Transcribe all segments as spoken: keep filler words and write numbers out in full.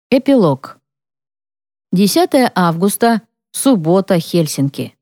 Эпилог. десятое августа, суббота, Хельсинки.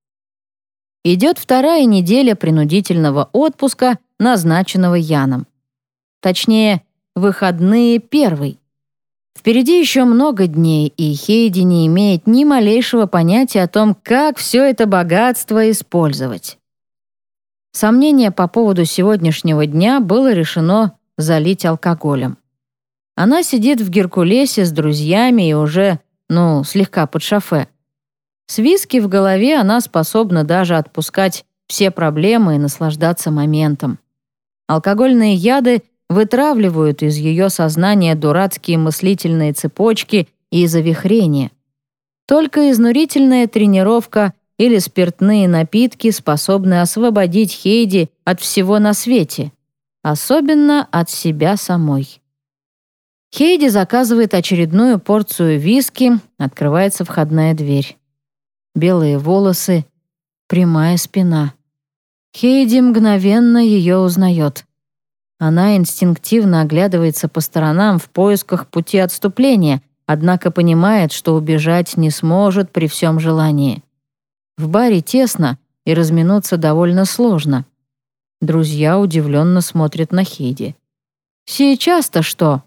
Идет вторая неделя принудительного отпуска, назначенного Яном. Точнее, выходные первый. Впереди еще много дней, и Хейди не имеет ни малейшего понятия о том, как все это богатство использовать. Сомнение по поводу сегодняшнего дня было решено залить алкоголем. Она сидит в Геркулесе с друзьями и уже, ну, слегка под шофе. С виски в голове она способна даже отпускать все проблемы и наслаждаться моментом. Алкогольные яды вытравливают из ее сознания дурацкие мыслительные цепочки и завихрения. Только изнурительная тренировка или спиртные напитки способны освободить Хейди от всего на свете, особенно от себя самой. Хейди заказывает очередную порцию виски, открывается входная дверь. Белые волосы, прямая спина. Хейди мгновенно ее узнает. Она инстинктивно оглядывается по сторонам в поисках пути отступления, однако понимает, что убежать не сможет при всем желании. В баре тесно, и разминуться довольно сложно. Друзья удивленно смотрят на Хейди. «Сейчас-то что?»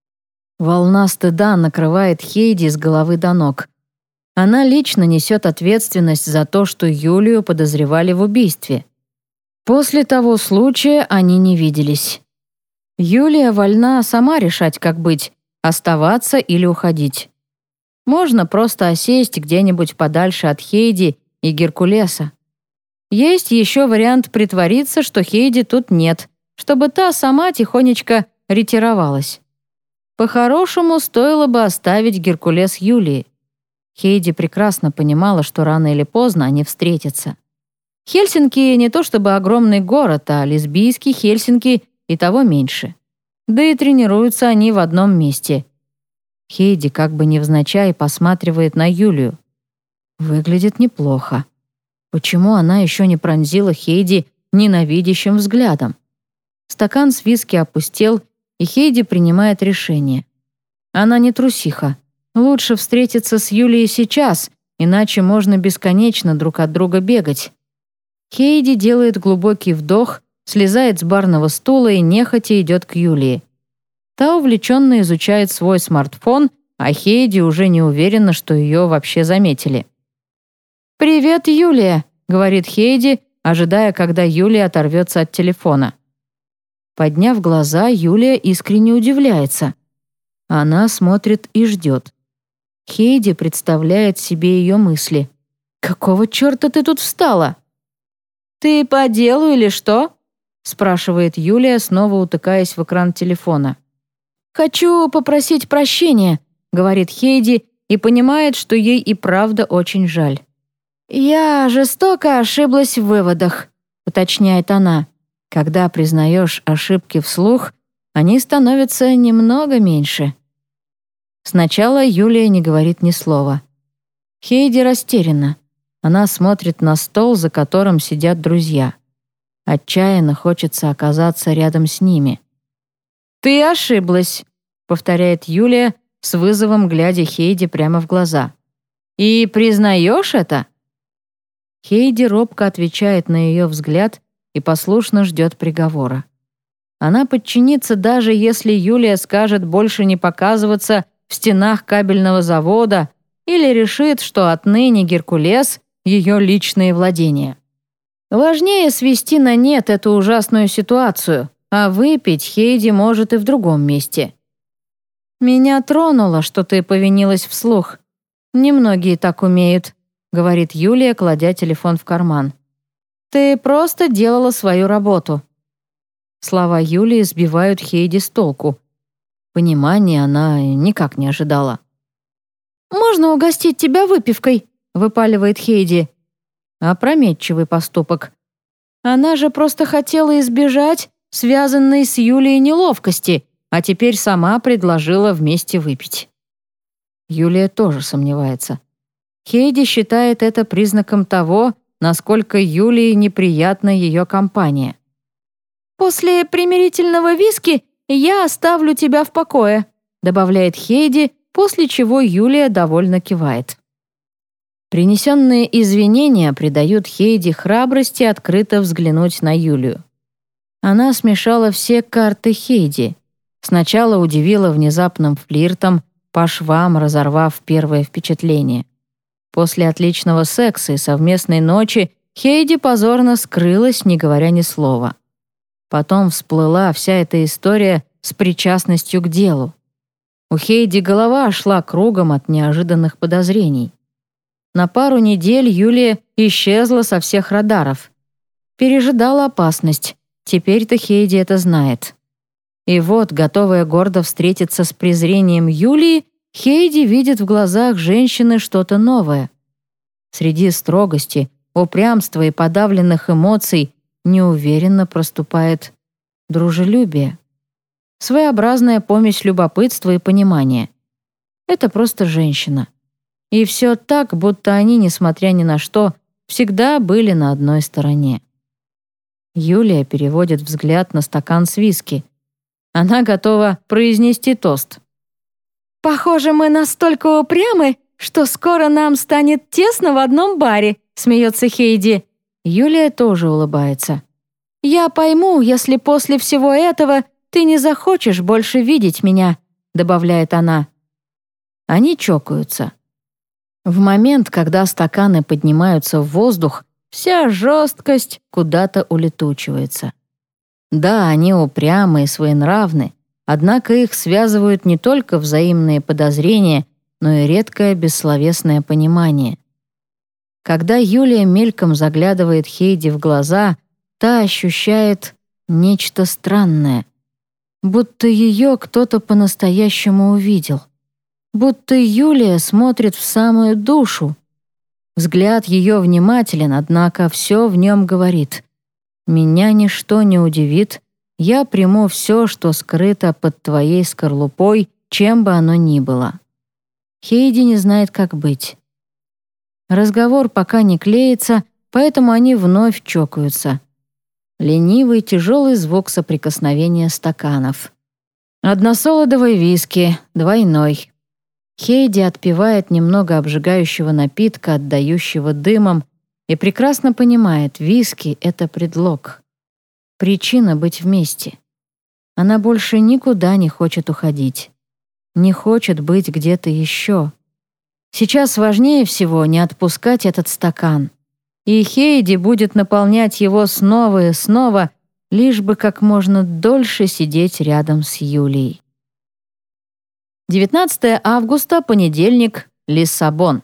Волна стыда накрывает Хейди с головы до ног. Она лично несет ответственность за то, что Юлию подозревали в убийстве. После того случая они не виделись. Юлия вольна сама решать, как быть, оставаться или уходить. Можно просто осесть где-нибудь подальше от Хейди и Геркулеса. Есть еще вариант притвориться, что Хейди тут нет, чтобы та сама тихонечко ретировалась. По-хорошему, стоило бы оставить Геркулес Юлии. Хейди прекрасно понимала, что рано или поздно они встретятся. Хельсинки не то чтобы огромный город, а лесбийский Хельсинки и того меньше. Да и тренируются они в одном месте. Хейди как бы невзначай посматривает на Юлию. Выглядит неплохо. Почему она еще не пронзила Хейди ненавидящим взглядом? Стакан с виски опустел, и Хейди принимает решение. Она не трусиха. Лучше встретиться с Юлией сейчас, иначе можно бесконечно друг от друга бегать. Хейди делает глубокий вдох, слезает с барного стула и нехотя идет к Юлии. Та увлеченно изучает свой смартфон, а Хейди уже не уверена, что ее вообще заметили. «Привет, Юлия», — говорит Хейди, ожидая, когда Юлия оторвется от телефона. Подняв глаза, Юлия искренне удивляется. Она смотрит и ждет. Хейди представляет себе ее мысли. «Какого черта ты тут встала?» «Ты по делу или что?» — спрашивает Юлия, снова утыкаясь в экран телефона. «Хочу попросить прощения», — говорит Хейди и понимает, что ей и правда очень жаль. «Я жестоко ошиблась в выводах», — уточняет она. Когда признаешь ошибки вслух, они становятся немного меньше. Сначала Юлия не говорит ни слова. Хейди растеряна. Она смотрит на стол, за которым сидят друзья. Отчаянно хочется оказаться рядом с ними. «Ты ошиблась», — повторяет Юлия, с вызовом глядя Хейди прямо в глаза. «И признаешь это?» Хейди робко отвечает на ее взгляд и послушно ждет приговора. Она подчинится, даже если Юлия скажет больше не показываться в стенах кабельного завода или решит, что отныне Геркулес — ее личные владения. Важнее свести на нет эту ужасную ситуацию, а выпить Хейди может и в другом месте. «Меня тронуло, что ты повинилась вслух. Немногие так умеют», — говорит Юлия, кладя телефон в карман. «Ты просто делала свою работу». Слова Юлии сбивают Хейди с толку. Понимания она никак не ожидала. «Можно угостить тебя выпивкой?» — выпаливает Хейди. Опрометчивый поступок. Она же просто хотела избежать связанной с Юлией неловкости, а теперь сама предложила вместе выпить. Юлия тоже сомневается. Хейди считает это признаком того, насколько Юлии неприятна ее компания. «После примирительного виски я оставлю тебя в покое», добавляет Хейди, после чего Юлия довольно кивает. Принесенные извинения придают Хейди храбрости открыто взглянуть на Юлию. Она смешала все карты Хейди. Сначала удивила внезапным флиртом, по швам разорвав первое впечатление. После отличного секса и совместной ночи Хейди позорно скрылась, не говоря ни слова. Потом всплыла вся эта история с причастностью к делу. У Хейди голова шла кругом от неожиданных подозрений. На пару недель Юлия исчезла со всех радаров. Пережидала опасность. Теперь-то Хейди это знает. И вот, готовая гордо встретиться с презрением Юлии, Хейди видит в глазах женщины что-то новое. Среди строгости, упрямства и подавленных эмоций неуверенно проступает дружелюбие. Своеобразная помесь любопытства и понимания. Это просто женщина. И все так, будто они, несмотря ни на что, всегда были на одной стороне. Юлия переводит взгляд на стакан с виски. Она готова произнести тост. «Похоже, мы настолько упрямы, что скоро нам станет тесно в одном баре», смеется Хейди. Юлия тоже улыбается. «Я пойму, если после всего этого ты не захочешь больше видеть меня», добавляет она. Они чокаются. В момент, когда стаканы поднимаются в воздух, вся жесткость куда-то улетучивается. Да, они упрямы и своенравны, однако их связывают не только взаимные подозрения, но и редкое бессловесное понимание. Когда Юлия мельком заглядывает Хейди в глаза, та ощущает нечто странное. Будто ее кто-то по-настоящему увидел. Будто Юлия смотрит в самую душу. Взгляд ее внимателен, однако все в нем говорит: «Меня ничто не удивит, я приму все, что скрыто под твоей скорлупой, чем бы оно ни было». Хейди не знает, как быть. Разговор пока не клеится, поэтому они вновь чокаются. Ленивый тяжелый звук соприкосновения стаканов. Односолодовый виски, двойной. Хейди отпивает немного обжигающего напитка, отдающего дымом, и прекрасно понимает, виски — это предлог. Причина быть вместе. Она больше никуда не хочет уходить. Не хочет быть где-то еще. Сейчас важнее всего не отпускать этот стакан. И Хейди будет наполнять его снова и снова, лишь бы как можно дольше сидеть рядом с Юлией. девятнадцатое августа, понедельник, Лиссабон.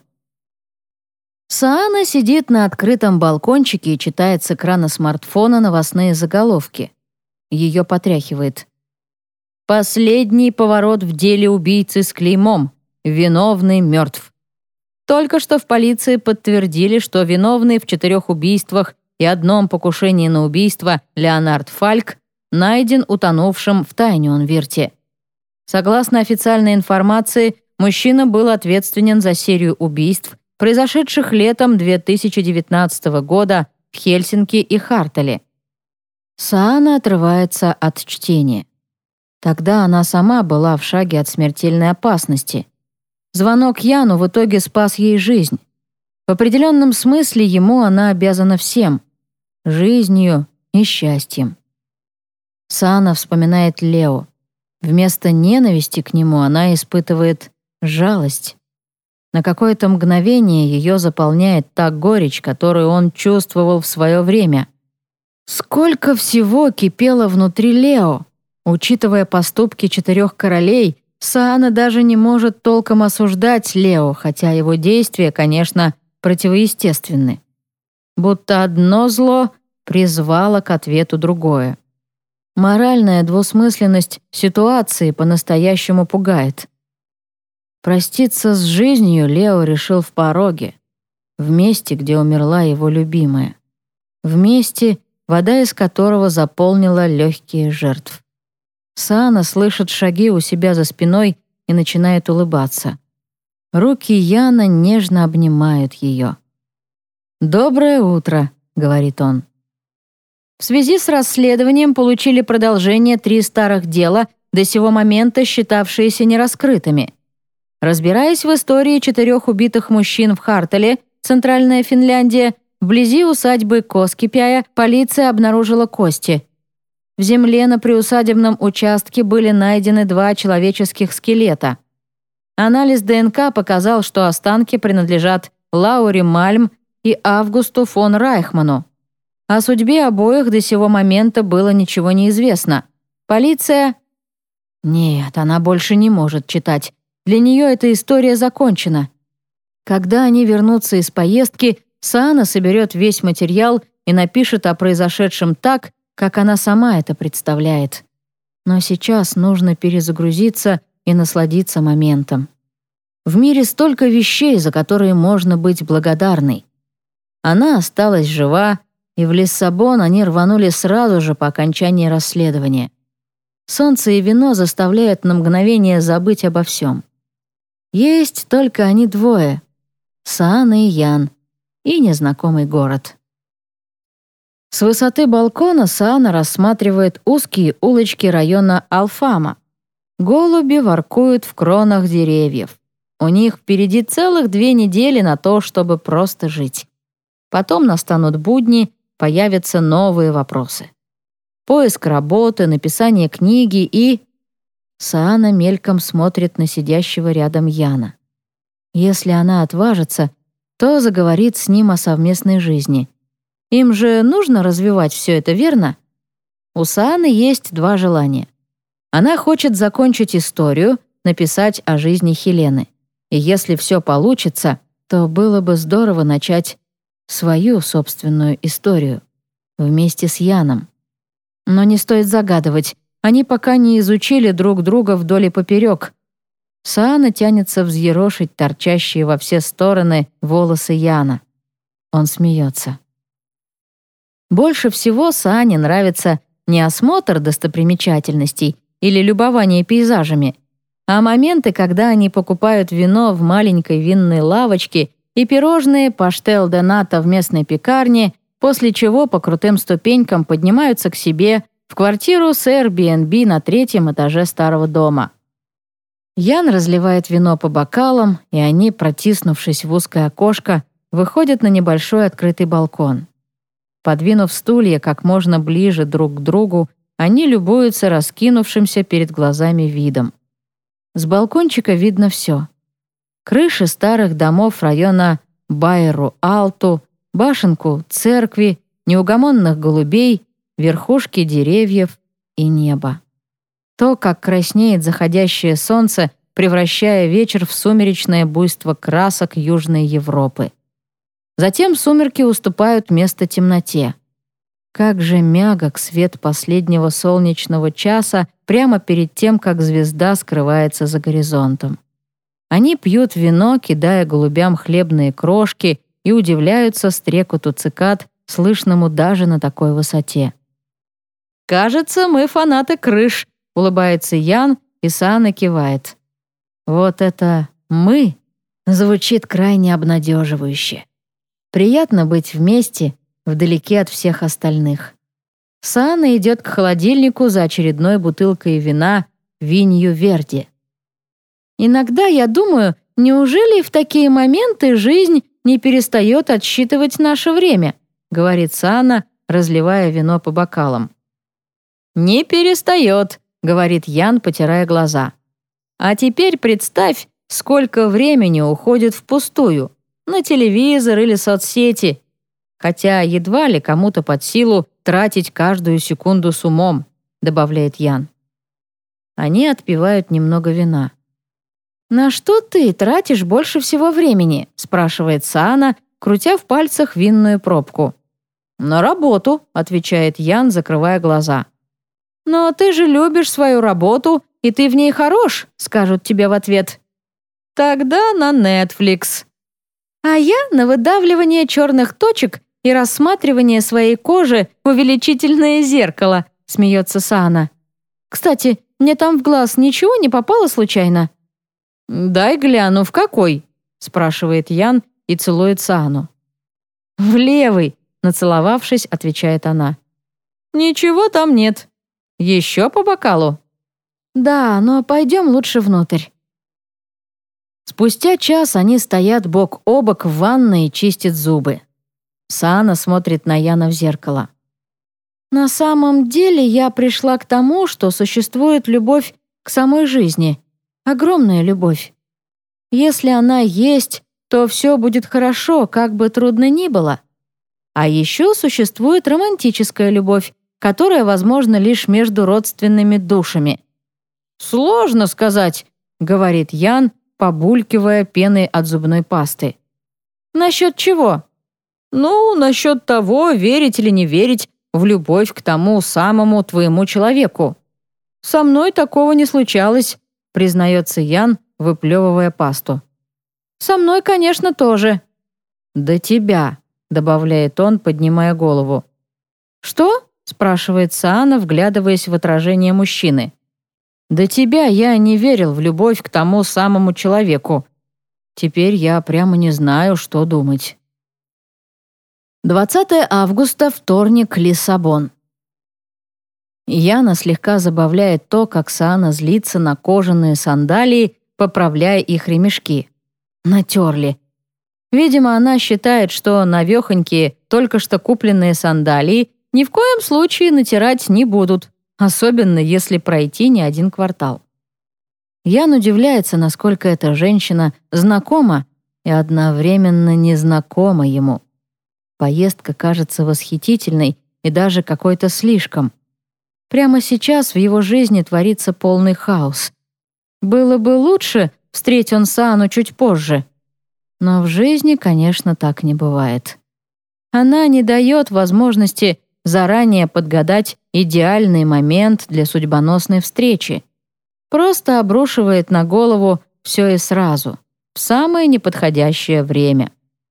Саана сидит на открытом балкончике и читает с экрана смартфона новостные заголовки. Ее потряхивает. «Последний поворот в деле убийцы с клеймом. Виновный мертв». Только что в полиции подтвердили, что виновный в четырех убийствах и одном покушении на убийство Леонард Фальк найден утонувшим в Тайнюнвирте. Согласно официальной информации, мужчина был ответственен за серию убийств, произошедших летом две тысячи девятнадцатого года в Хельсинки и Хартале. Саана отрывается от чтения. Тогда она сама была в шаге от смертельной опасности. Звонок Яну в итоге спас ей жизнь. В определенном смысле ему она обязана всем — жизнью и счастьем. Саана вспоминает Лео. Вместо ненависти к нему она испытывает жалость. На какое-то мгновение ее заполняет та горечь, которую он чувствовал в свое время. Сколько всего кипело внутри Лео! Учитывая поступки четырех королей, Саана даже не может толком осуждать Лео, хотя его действия, конечно, противоестественны. Будто одно зло призвало к ответу другое. Моральная двусмысленность ситуации по-настоящему пугает. Проститься с жизнью Лео решил в Пороге, в месте, где умерла его любимая. В месте, вода из которого заполнила легкие жертв. Саана слышит шаги у себя за спиной и начинает улыбаться. Руки Яна нежно обнимают ее. «Доброе утро», — говорит он. В связи с расследованием получили продолжение три старых дела, до сего момента считавшиеся нераскрытыми. Разбираясь в истории четырех убитых мужчин в Хартале, Центральная Финляндия, вблизи усадьбы Коскипяя полиция обнаружила кости. В земле на приусадебном участке были найдены два человеческих скелета. Анализ ДНК показал, что останки принадлежат Лауре Мальм и Августу фон Райхману. О судьбе обоих до сего момента было ничего не известно. Полиция... Нет, она больше не может читать. Для нее эта история закончена. Когда они вернутся из поездки, Саана соберет весь материал и напишет о произошедшем так, как она сама это представляет. Но сейчас нужно перезагрузиться и насладиться моментом. В мире столько вещей, за которые можно быть благодарной. Она осталась жива, и в Лиссабон они рванули сразу же по окончании расследования. Солнце и вино заставляют на мгновение забыть обо всем. Есть только они двое — Саана и Ян, и незнакомый город. С высоты балкона Саана рассматривает узкие улочки района Алфама. Голуби воркуют в кронах деревьев. У них впереди целых две недели на то, чтобы просто жить. Потом настанут будни, появятся новые вопросы. Поиск работы, написание книги и... Саана мельком смотрит на сидящего рядом Яна. Если она отважится, то заговорит с ним о совместной жизни. Им же нужно развивать все это, верно? У Сааны есть два желания. Она хочет закончить историю, написать о жизни Хелены. И если все получится, то было бы здорово начать свою собственную историю вместе с Яном. Но не стоит загадывать, они пока не изучили друг друга вдоль и поперек. Саана тянется взъерошить торчащие во все стороны волосы Яна. Он смеется. Больше всего Саане нравится не осмотр достопримечательностей или любование пейзажами, а моменты, когда они покупают вино в маленькой винной лавочке и пирожные паштел де ната в местной пекарне, после чего по крутым ступенькам поднимаются к себе в квартиру с Airbnb на третьем этаже старого дома. Ян разливает вино по бокалам, и они, протиснувшись в узкое окошко, выходят на небольшой открытый балкон. Подвинув стулья как можно ближе друг к другу, они любуются раскинувшимся перед глазами видом. С балкончика видно все. Крыши старых домов района Байру-Алту, башенку церкви, неугомонных голубей, верхушки деревьев и небо. То, как краснеет заходящее солнце, превращая вечер в сумеречное буйство красок Южной Европы. Затем сумерки уступают место темноте. Как же мягок свет последнего солнечного часа прямо перед тем, как звезда скрывается за горизонтом. Они пьют вино, кидая голубям хлебные крошки, и удивляются стрекоту цикад, слышному даже на такой высоте. «Кажется, мы фанаты крыш», — улыбается Ян, и Саана кивает. Вот это «мы» звучит крайне обнадеживающе. Приятно быть вместе, вдалеке от всех остальных. Саана идет к холодильнику за очередной бутылкой вина «Винью Верди». Иногда я думаю, неужели в такие моменты жизнь не перестает отсчитывать наше время, говорит Саана, разливая вино по бокалам. «Не перестает», — говорит Ян, потирая глаза. «А теперь представь, сколько времени уходит впустую, на телевизор или соцсети, хотя едва ли кому-то под силу тратить каждую секунду с умом», — добавляет Ян. Они отпивают немного вина. «На что ты тратишь больше всего времени?» — спрашивает Саана, крутя в пальцах винную пробку. «На работу», — отвечает Ян, закрывая глаза. «Но ты же любишь свою работу, и ты в ней хорош», — скажут тебе в ответ. «Тогда на Netflix». «А я на выдавливание черных точек и рассматривание своей кожи в увеличительное зеркало», — смеется Саана. «Кстати, мне там в глаз ничего не попало случайно?» «Дай гляну, в какой?» — спрашивает Ян и целует Саану. «В левый», — нацеловавшись, отвечает она. «Ничего там нет. Еще по бокалу?» «Да, но пойдем лучше внутрь». Спустя час они стоят бок о бок в ванной и чистят зубы. Саана смотрит на Яна в зеркало. «На самом деле я пришла к тому, что существует любовь к самой жизни. Огромная любовь. Если она есть, то все будет хорошо, как бы трудно ни было. А еще существует романтическая любовь, которая возможна лишь между родственными душами». «Сложно сказать», — говорит Ян, побулькивая пеной от зубной пасты. «Насчет чего?» «Ну, насчет того, верить или не верить в любовь к тому самому твоему человеку. Со мной такого не случалось», — признается Ян, выплевывая пасту. «Со мной, конечно, тоже». «До тебя», — добавляет он, поднимая голову. «Что?» — спрашивает Саана, вглядываясь в отражение мужчины. «До тебя я не верил в любовь к тому самому человеку. Теперь я прямо не знаю, что думать». двадцатое августа, вторник, Лиссабон. Яна слегка забавляет то, как Саана злится на кожаные сандалии, поправляя их ремешки. Натерли. Видимо, она считает, что навехонькие, только что купленные сандалии ни в коем случае натирать не будут, особенно если пройти не один квартал. Ян удивляется, насколько эта женщина знакома и одновременно незнакома ему. Поездка кажется восхитительной и даже какой-то слишком. Прямо сейчас в его жизни творится полный хаос. Было бы лучше, встреть он Саану чуть позже. Но в жизни, конечно, так не бывает. Она не дает возможности заранее подгадать идеальный момент для судьбоносной встречи. Просто обрушивает на голову все и сразу, в самое неподходящее время.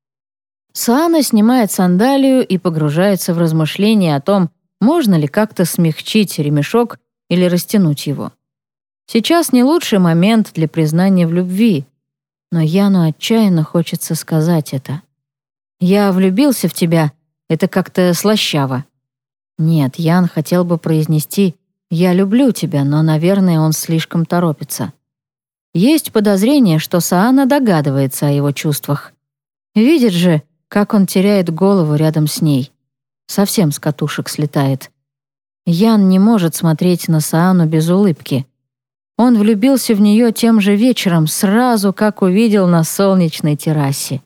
Саана снимает сандалию и погружается в размышления о том, можно ли как-то смягчить ремешок или растянуть его. Сейчас не лучший момент для признания в любви, но Яну отчаянно хочется сказать это. «Я влюбился в тебя» — это как-то слащаво. Нет, Ян хотел бы произнести «я люблю тебя», но, наверное, он слишком торопится. Есть подозрение, что Саана догадывается о его чувствах. Видит же, как он теряет голову рядом с ней. Совсем с катушек слетает. Ян не может смотреть на Саану без улыбки. Он влюбился в нее тем же вечером, сразу как увидел на солнечной террасе.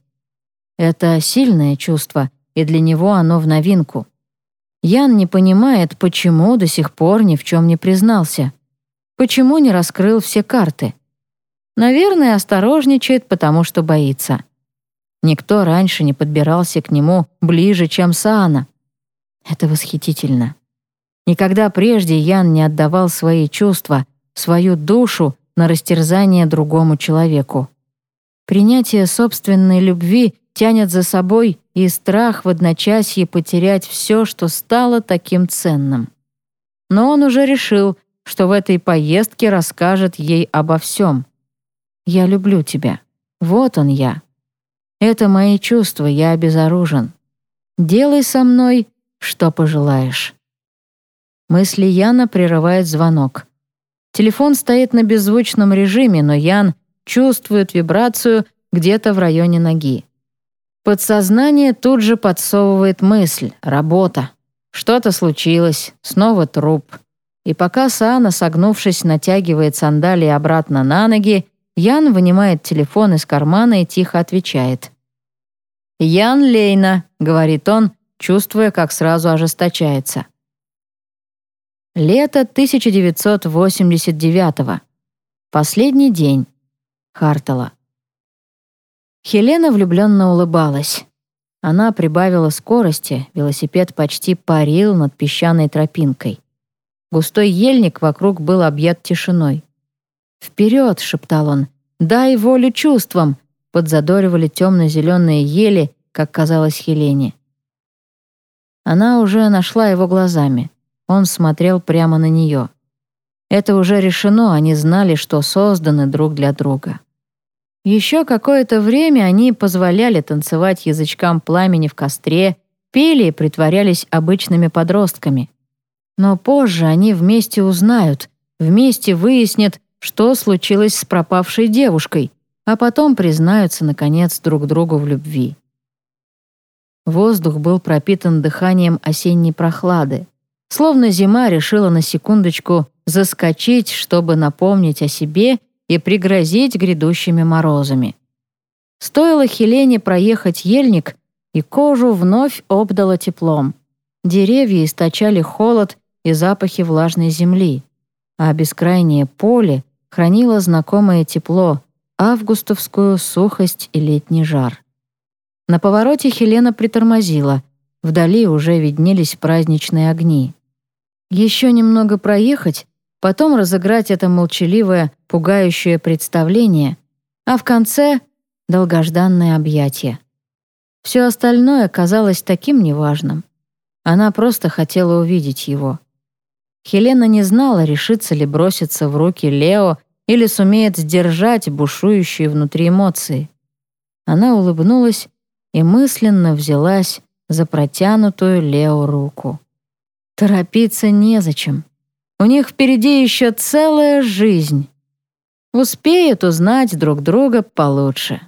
Это сильное чувство, и для него оно в новинку. Ян не понимает, почему до сих пор ни в чем не признался. Почему не раскрыл все карты? Наверное, осторожничает, потому что боится. Никто раньше не подбирался к нему ближе, чем Саана. Это восхитительно. Никогда прежде Ян не отдавал свои чувства, свою душу на растерзание другому человеку. Принятие собственной любви тянет за собой и страх в одночасье потерять все, что стало таким ценным. Но он уже решил, что в этой поездке расскажет ей обо всем. «Я люблю тебя. Вот он я. Это мои чувства, я обезоружен. Делай со мной, что пожелаешь». Мысли Яна прерывает звонок. Телефон стоит на беззвучном режиме, но Ян чувствует вибрацию где-то в районе ноги. Подсознание тут же подсовывает мысль «работа». Что-то случилось, снова труп. И пока Саана, согнувшись, натягивает сандалии обратно на ноги, Ян вынимает телефон из кармана и тихо отвечает. «Ян Лейна», — говорит он, чувствуя, как сразу ожесточается. Лето тысяча девятьсот восемьдесят девятого. Последний день. Хартала. Хелена влюбленно улыбалась. Она прибавила скорости, велосипед почти парил над песчаной тропинкой. Густой ельник вокруг был объят тишиной. «Вперед!» — шептал он. «Дай волю чувствам!» — подзадоривали темно-зеленые ели, как казалось Хелене. Она уже нашла его глазами. Он смотрел прямо на нее. Это уже решено, они знали, что созданы друг для друга. Еще какое-то время они позволяли танцевать язычкам пламени в костре, пели и притворялись обычными подростками. Но позже они вместе узнают, вместе выяснят, что случилось с пропавшей девушкой, а потом признаются, наконец, друг другу в любви. Воздух был пропитан дыханием осенней прохлады, словно зима решила на секундочку заскочить, чтобы напомнить о себе и пригрозить грядущими морозами. Стоило Хелене проехать ельник, и кожу вновь обдало теплом. Деревья источали холод и запахи влажной земли, а бескрайнее поле хранило знакомое тепло, августовскую сухость и летний жар. На повороте Хелена притормозила. Вдали уже виднелись праздничные огни. Еще немного проехать, потом разыграть это молчаливое, пугающее представление, а в конце — долгожданное объятие. Все остальное казалось таким неважным. Она просто хотела увидеть его. Хелена не знала, решится ли броситься в руки Лео или сумеет сдержать бушующие внутри эмоции. Она улыбнулась и мысленно взялась за протянутую Лео руку. Торопиться незачем. У них впереди еще целая жизнь. Успеют узнать друг друга получше.